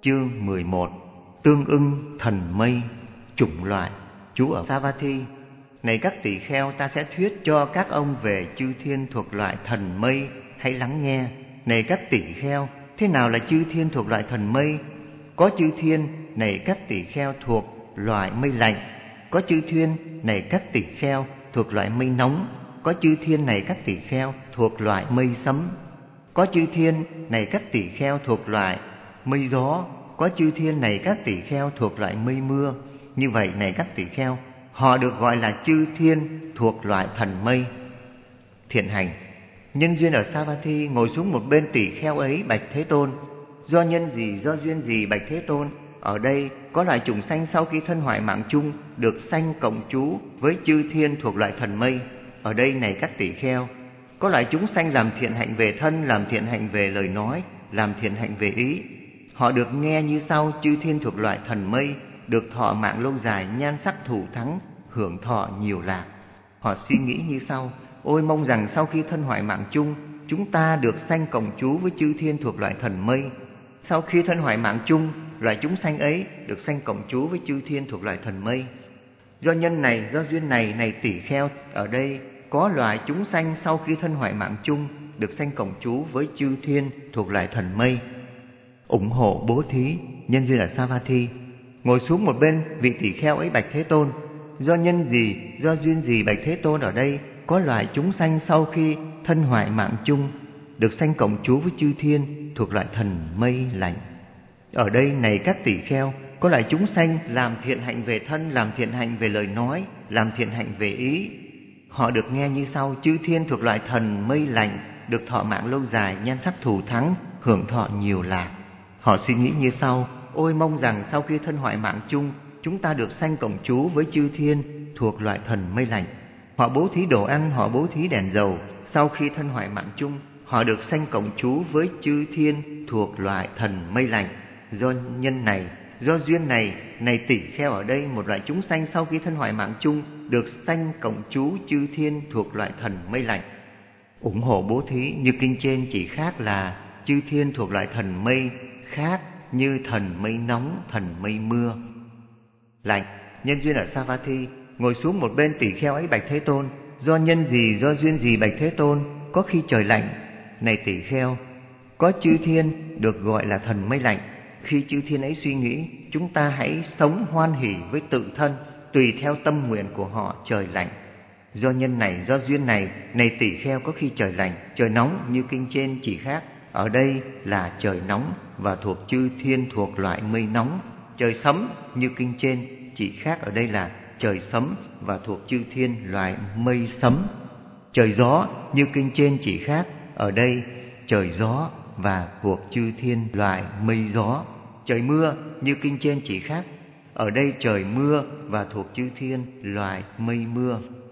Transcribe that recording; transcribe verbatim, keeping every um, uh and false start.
Chương mười một. Tương ưng thần mây, chủng loại. Chú ở Savatthi. Này các tỳ kheo, ta sẽ thuyết cho các ông về chư thiên thuộc loại thần mây, hãy lắng nghe. Này các tỳ kheo, thế nào là chư thiên thuộc loại thần mây? Có chư thiên, này các tỳ kheo, thuộc loại mây lạnh. Có chư thiên, này các tỳ kheo, thuộc loại mây nóng. Có chư thiên, này các tỳ kheo, thuộc loại mây sấm. Có chư thiên, này các tỳ kheo, thuộc loại mây gió. Có chư thiên, này các tỳ kheo, thuộc loại mây mưa. Như vậy, này các tỳ kheo, họ được gọi là chư thiên thuộc loại thần mây. Thiện hành. Nhân duyên ở Savatthi, ngồi xuống một bên tỳ kheo ấy bạch Thế Tôn: Do nhân gì, do duyên gì bạch Thế Tôn, ở đây có loại chủng sanh sau khi thân hoại mạng chung được sanh cộng trú với chư thiên thuộc loại thần mây. Ở đây, này các tỳ kheo, có loại chúng sanh làm thiện hạnh về thân, làm thiện hạnh về lời nói, làm thiện hạnh về ý. Họ được nghe như sau: chư thiên thuộc loại thần mây được thọ mạng lâu dài, nhan sắc thủ thắng, hưởng thọ nhiều lạc. Họ suy nghĩ như sau: ôi mong rằng sau khi thân hoại mạng chung, chúng ta được sanh cộng trú với chư thiên thuộc loại thần mây. Sau khi thân hoại mạng chung, loại chúng sanh ấy được sanh cộng trú với chư thiên thuộc loại thần mây. Do nhân này, do duyên này, này tỳ kheo, ở đây có loại chúng sanh sau khi thân hoại mạng chung được sanh cộng trú với chư thiên thuộc loại thần mây. Ủng hộ bố thí. Nhân duyên ở Savatthi, ngồi xuống một bên vị tỳ kheo ấy bạch Thế Tôn: Do nhân gì, do duyên gì bạch Thế Tôn, ở đây có loại chúng sanh sau khi thân hoại mạng chung được sanh cộng trú với chư thiên thuộc loại thần mây lạnh. Ở đây, này các tỳ kheo, có loại chúng sanh làm thiện hạnh về thân, làm thiện hạnh về lời nói, làm thiện hạnh về ý. Họ được nghe như sau: chư thiên thuộc loại thần mây lạnh được thọ mạng lâu dài, nhan sắc thù thắng, hưởng thọ nhiều lạc. Họ suy nghĩ như sau: ôi mong rằng sau khi thân hoại mạng chung, chúng ta được sanh cộng trú với chư thiên thuộc loại thần mây lạnh. Họ bố thí đồ ăn, họ bố thí đèn dầu. Sau khi thân hoại mạng chung, họ được sanh cộng trú với chư thiên thuộc loại thần mây lạnh. Do nhân này, do duyên này, này tỳ kheo, ở đây một loại chúng sanh sau khi thân hoại mạng chung được sanh cộng trú chư thiên thuộc loại thần mây lạnh. Ủng hộ bố thí. Như kinh trên chỉ khác là chư thiên thuộc loại thần mây, khác như thần mây nóng, thần mây mưa lạnh. Nhân duyên ở Savatthi, ngồi xuống một bên tỳ kheo ấy bạch Thế Tôn: Do nhân gì, do duyên gì bạch Thế Tôn, có khi trời lạnh. Này tỳ kheo, có chư thiên được gọi là thần mây lạnh. Khi chư thiên ấy suy nghĩ, chúng ta hãy sống hoan hỉ với tự thân, tùy theo tâm nguyện của họ trời lạnh. Do nhân này, do duyên này, này tỳ kheo, có khi trời lạnh, trời nóng như kinh trên chỉ khác. Ở đây là trời nóng và thuộc chư thiên thuộc loại mây nóng. Trời sấm như kinh trên chỉ khác, ở đây là trời sấm và thuộc chư thiên loại mây sấm. Trời gió như kinh trên chỉ khác, ở đây trời gió và thuộc chư thiên loại mây gió. Trời mưa như kinh trên chỉ khác, ở đây trời mưa và thuộc chư thiên loại mây mưa.